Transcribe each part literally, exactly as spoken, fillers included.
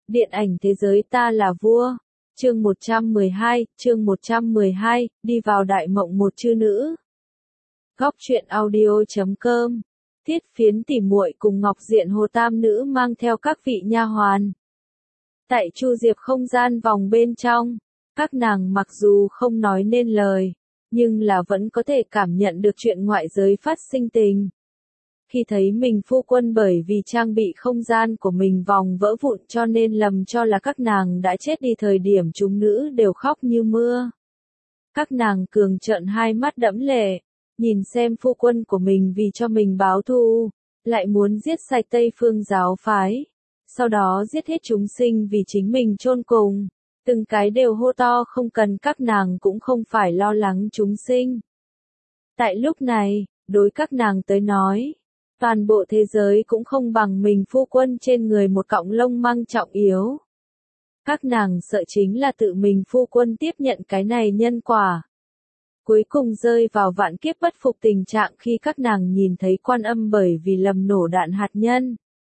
Điện ảnh thế giới ta là vua. Chương một trăm mười hai, chương một trăm mười hai, đi vào đại mộng một chư nữ. Góc truyện audio chấm com. Thiết Phiến tỉ muội cùng Ngọc Diện Hồ tam nữ mang theo các vị nha hoàn. Tại Chu Diệp không gian vòng bên trong, các nàng mặc dù không nói nên lời, nhưng là vẫn có thể cảm nhận được chuyện ngoại giới phát sinh tình. Khi thấy mình phu quân bởi vì trang bị không gian của mình vòng vỡ vụn cho nên lầm cho là các nàng đã chết đi, thời điểm chúng nữ đều khóc như mưa. Các nàng cường trợn hai mắt đẫm lệ, nhìn xem phu quân của mình vì cho mình báo thù, lại muốn giết sạch Tây Phương giáo phái, sau đó giết hết chúng sinh vì chính mình chôn cùng, từng cái đều hô to không cần, các nàng cũng không phải lo lắng chúng sinh. Tại lúc này, đối các nàng tới nói, toàn bộ thế giới cũng không bằng mình phu quân trên người một cọng lông măng trọng yếu. Các nàng sợ chính là tự mình phu quân tiếp nhận cái này nhân quả. Cuối cùng rơi vào vạn kiếp bất phục tình trạng khi các nàng nhìn thấy Quan Âm bởi vì lầm nổ đạn hạt nhân,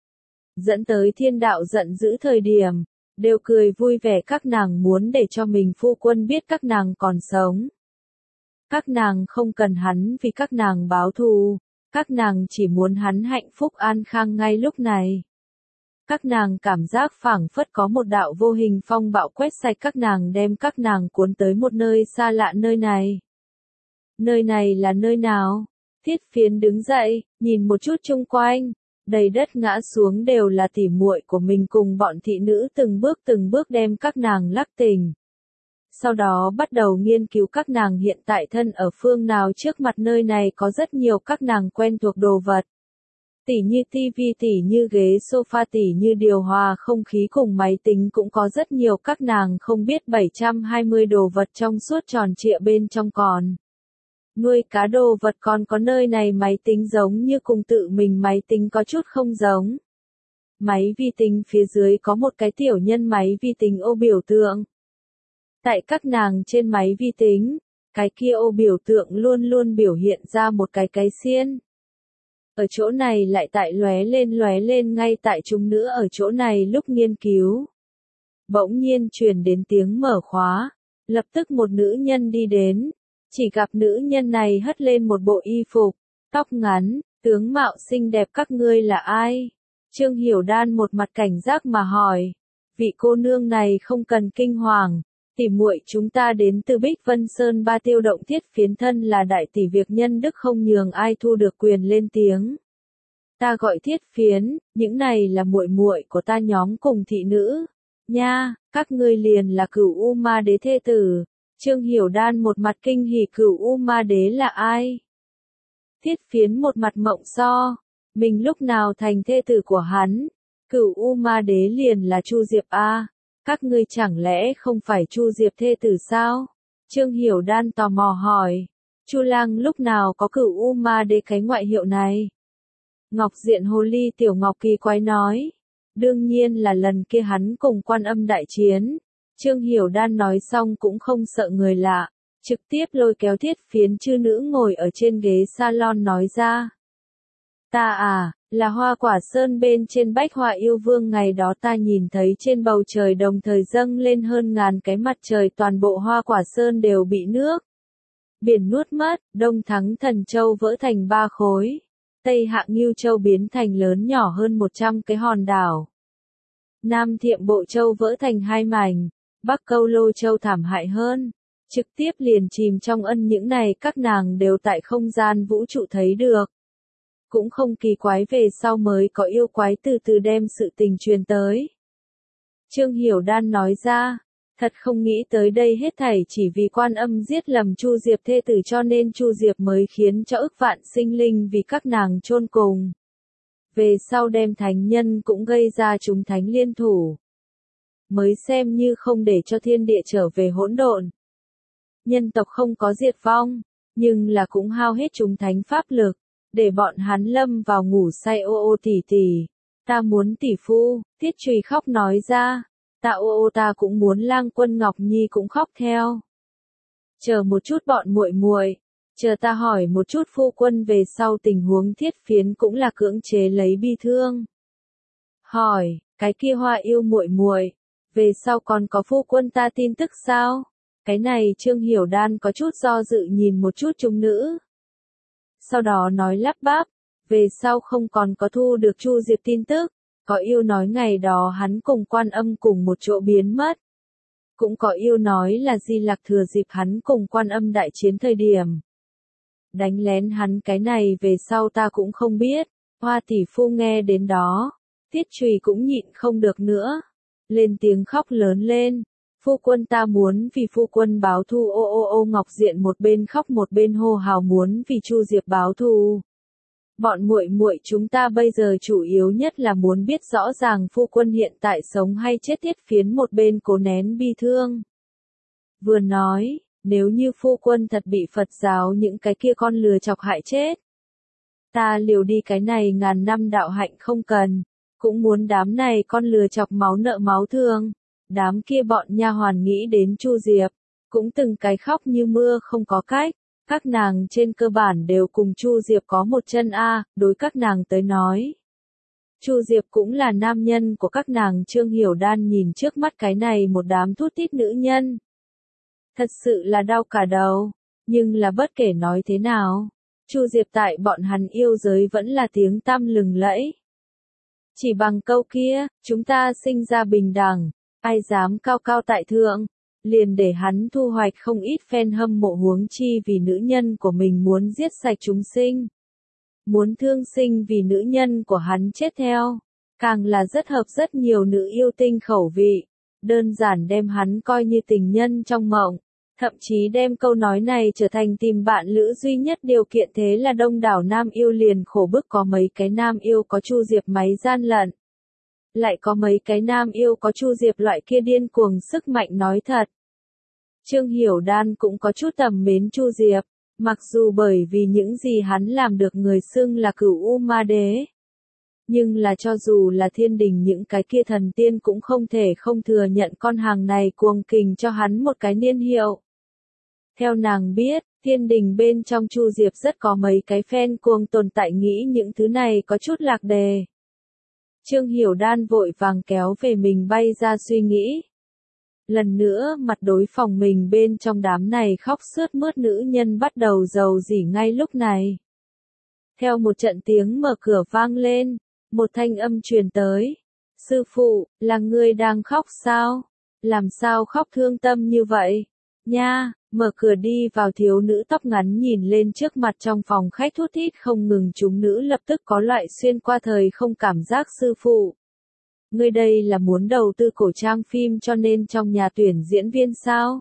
dẫn tới thiên đạo giận dữ thời điểm, đều cười vui vẻ, các nàng muốn để cho mình phu quân biết các nàng còn sống. Các nàng không cần hắn vì các nàng báo thù. Các nàng chỉ muốn hắn hạnh phúc an khang ngay lúc này. Các nàng cảm giác phảng phất có một đạo vô hình phong bạo quét sạch các nàng, đem các nàng cuốn tới một nơi xa lạ. Nơi này. Nơi này là nơi nào? Thiết Phiến đứng dậy, nhìn một chút chung quanh, đầy đất ngã xuống đều là tỉ muội của mình cùng bọn thị nữ, từng bước từng bước đem các nàng lắc tỉnh. Sau đó bắt đầu nghiên cứu các nàng hiện tại thân ở phương nào. Trước mặt nơi này có rất nhiều các nàng quen thuộc đồ vật. Tỉ như tivi, tỉ như ghế sofa, tỉ như điều hòa không khí cùng máy tính, cũng có rất nhiều các nàng không biết. Bảy trăm hai mươi đồ vật trong suốt tròn trịa, bên trong còn nuôi cá đồ vật, còn có nơi này máy tính giống như cùng tự mình máy tính có chút không giống. Máy vi tính phía dưới có một cái tiểu nhân máy vi tính ô biểu tượng. Tại các nàng trên máy vi tính, cái kia ô biểu tượng luôn luôn biểu hiện ra một cái cái xiên. Ở chỗ này lại tại lóe lên lóe lên, ngay tại chúng nữ ở chỗ này lúc nghiên cứu. Bỗng nhiên truyền đến tiếng mở khóa, lập tức một nữ nhân đi đến, chỉ gặp nữ nhân này hất lên một bộ y phục, tóc ngắn, tướng mạo xinh đẹp. Các ngươi là ai? Trương Hiểu Đan một mặt cảnh giác mà hỏi. Vị cô nương này không cần kinh hoàng. Tỉ muội chúng ta đến từ Bích Vân Sơn Ba Tiêu Động. Thiết Phiến thân là đại tỷ, việc nhân đức không nhường ai, thu được quyền lên tiếng. Ta gọi Thiết Phiến, những này là muội muội của ta nhóm cùng thị nữ. Nha, các ngươi liền là Cửu U Ma Đế thê tử. Trương Hiểu Đan một mặt kinh hỉ, Cửu U Ma Đế là ai? Thiết Phiến một mặt mộng so, mình lúc nào thành thê tử của hắn? Cửu U Ma Đế liền là Chu Diệp a. Các ngươi chẳng lẽ không phải Chu Diệp thê tử sao? Trương Hiểu Đan tò mò hỏi. Chu Lang lúc nào có Cửu U Ma Đế cái ngoại hiệu này? Ngọc Diện Hồ Ly Tiểu Ngọc kỳ quái nói. Đương nhiên là lần kia hắn cùng Quan Âm đại chiến. Trương Hiểu Đan nói xong cũng không sợ người lạ, trực tiếp lôi kéo Thiết Phiến chư nữ ngồi ở trên ghế salon nói ra. Ta à, là Hoa Quả Sơn bên trên Bách Hoa Yêu Vương, ngày đó ta nhìn thấy trên bầu trời đồng thời dâng lên hơn ngàn cái mặt trời, toàn bộ Hoa Quả Sơn đều bị nước biển nuốt mất. Đông Thắng Thần Châu vỡ thành ba khối, Tây Hạng Ngưu Châu biến thành lớn nhỏ hơn một trăm cái hòn đảo, Nam Thiệm Bộ Châu vỡ thành hai mảnh, Bắc Câu Lô Châu thảm hại hơn, trực tiếp liền chìm trong ân. Những này các nàng đều tại không gian vũ trụ thấy được. Cũng không kỳ quái, về sau mới có yêu quái từ từ đem sự tình truyền tới. Trương Hiểu Đan nói ra, thật không nghĩ tới đây hết thảy chỉ vì Quan Âm giết lầm Chu Diệp thê tử, cho nên Chu Diệp mới khiến cho ức vạn sinh linh vì các nàng chôn cùng. Về sau đem thánh nhân cũng gây ra chúng thánh liên thủ, mới xem như không để cho thiên địa trở về hỗn độn. Nhân tộc không có diệt vong, nhưng là cũng hao hết chúng thánh pháp lực, để bọn hắn lâm vào ngủ say. Ô ô tỷ tỷ, ta muốn tỷ phu. Thiết Trùy khóc nói ra. Ta ô ô ta cũng muốn. Lang Quân Ngọc Nhi cũng khóc theo. Chờ một chút bọn muội muội, chờ ta hỏi một chút phu quân về sau tình huống. Thiết Phiến cũng là cưỡng chế lấy bi thương. Hỏi, Cái kia Hoa yêu muội muội, về sau còn có phu quân ta tin tức sao? Cái này Trương Hiểu Đan có chút do dự nhìn một chút chúng nữ. Sau đó nói lắp bắp, về sau không còn có thu được Chu Diệp tin tức, có yêu nói ngày đó hắn cùng Quan Âm cùng một chỗ biến mất. Cũng có yêu nói là Di Lặc thừa dịp hắn cùng Quan Âm đại chiến thời điểm. Đánh lén hắn, cái này về sau ta cũng không biết. Hoa tỷ phu nghe đến đó, Tiết Trùy cũng nhịn không được nữa. Lên tiếng khóc lớn lên. Phu quân ta muốn vì phu quân báo thù, ô ô ô Ngọc Diện một bên khóc một bên hô hào muốn vì Chu Diệp báo thù. Bọn muội muội chúng ta bây giờ chủ yếu nhất là muốn biết rõ ràng phu quân hiện tại sống hay chết. Tiết Phiến một bên cố nén bi thương. Vừa nói, nếu như phu quân thật bị Phật giáo những cái kia con lừa chọc hại chết. Ta liều đi cái này ngàn năm đạo hạnh không cần, cũng muốn đám này con lừa chọc máu nợ máu thương. Đám kia bọn nha hoàn nghĩ đến Chu Diệp, cũng từng cái khóc như mưa không có cách. Các nàng trên cơ bản đều cùng Chu Diệp có một chân a, đối các nàng tới nói. Chu Diệp cũng là nam nhân của các nàng. Trương Hiểu Đan nhìn trước mắt cái này một đám thút thít nữ nhân. Thật sự là đau cả đầu, nhưng là bất kể nói thế nào, Chu Diệp tại bọn hắn yêu giới vẫn là tiếng tăm lừng lẫy. Chỉ bằng câu kia, chúng ta sinh ra bình đẳng, ai dám cao cao tại thượng, liền để hắn thu hoạch không ít fan hâm mộ, huống chi vì nữ nhân của mình muốn giết sạch chúng sinh. Muốn thương sinh vì nữ nhân của hắn chết theo, càng là rất hợp rất nhiều nữ yêu tinh khẩu vị, đơn giản đem hắn coi như tình nhân trong mộng. Thậm chí đem câu nói này trở thành tìm bạn lữ duy nhất điều kiện, thế là đông đảo nam yêu liền khổ bức. Có mấy cái nam yêu có Chu Diệp máy gian lận. Lại có mấy cái nam yêu có Chu Diệp loại kia điên cuồng sức mạnh. Nói thật, Trương Hiểu Đan cũng có chút tầm mến Chu Diệp, mặc dù bởi vì những gì hắn làm được người xưng là Cửu U Ma Đế. Nhưng là cho dù là thiên đình những cái kia thần tiên cũng không thể không thừa nhận con hàng này cuồng kình cho hắn một cái niên hiệu. Theo nàng biết, thiên đình bên trong Chu Diệp rất có mấy cái fan cuồng tồn tại, nghĩ những thứ này có chút lạc đề. Trương Hiểu Đan vội vàng kéo về mình bay ra suy nghĩ. Lần nữa mặt đối phòng mình bên trong đám này khóc sướt mướt nữ nhân bắt đầu rầu rĩ ngay lúc này. Theo một trận tiếng mở cửa vang lên, một thanh âm truyền tới. Sư phụ, là ngươi đang khóc sao? Làm sao khóc thương tâm như vậy? Nha, mở cửa đi vào thiếu nữ tóc ngắn nhìn lên trước mặt trong phòng khách thút thít không ngừng, chúng nữ lập tức có loại xuyên qua thời không cảm giác. Sư phụ, ngươi đây là muốn đầu tư cổ trang phim cho nên trong nhà tuyển diễn viên sao?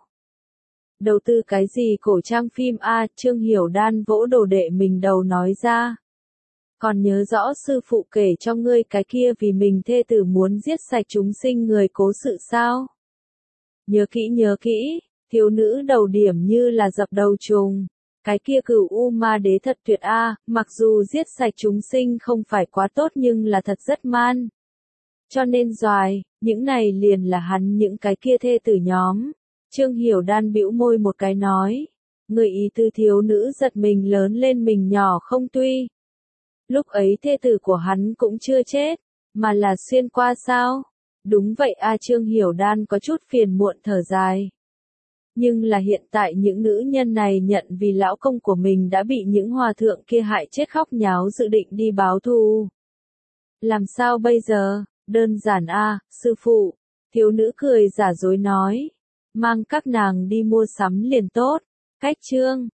Đầu tư cái gì cổ trang phim a? Trương Hiểu Đan vỗ đồ đệ mình đầu nói ra. Còn nhớ rõ sư phụ kể cho ngươi cái kia vì mình thê tử muốn giết sạch chúng sinh người cố sự sao? Nhớ kỹ nhớ kỹ. Thiếu nữ đầu điểm như là dập đầu trùng. Cái kia Cửu U Ma Đế thật tuyệt a, mặc dù giết sạch chúng sinh không phải quá tốt nhưng là thật rất man. Cho nên doài, những này liền là hắn những cái kia thê tử nhóm. Trương Hiểu Đan bĩu môi một cái nói. Người ý tư thiếu nữ giật mình lớn lên, mình nhỏ không tuy. Lúc ấy thê tử của hắn cũng chưa chết, mà là xuyên qua sao? Đúng vậy a. Trương Hiểu Đan có chút phiền muộn thở dài. Nhưng là hiện tại những nữ nhân này nhận vì lão công của mình đã bị những hòa thượng kia hại chết, khóc nháo dự định đi báo thù. Làm sao bây giờ? Đơn giản a, sư phụ. Thiếu nữ cười giả dối nói. Mang các nàng đi mua sắm liền tốt. Cách chương.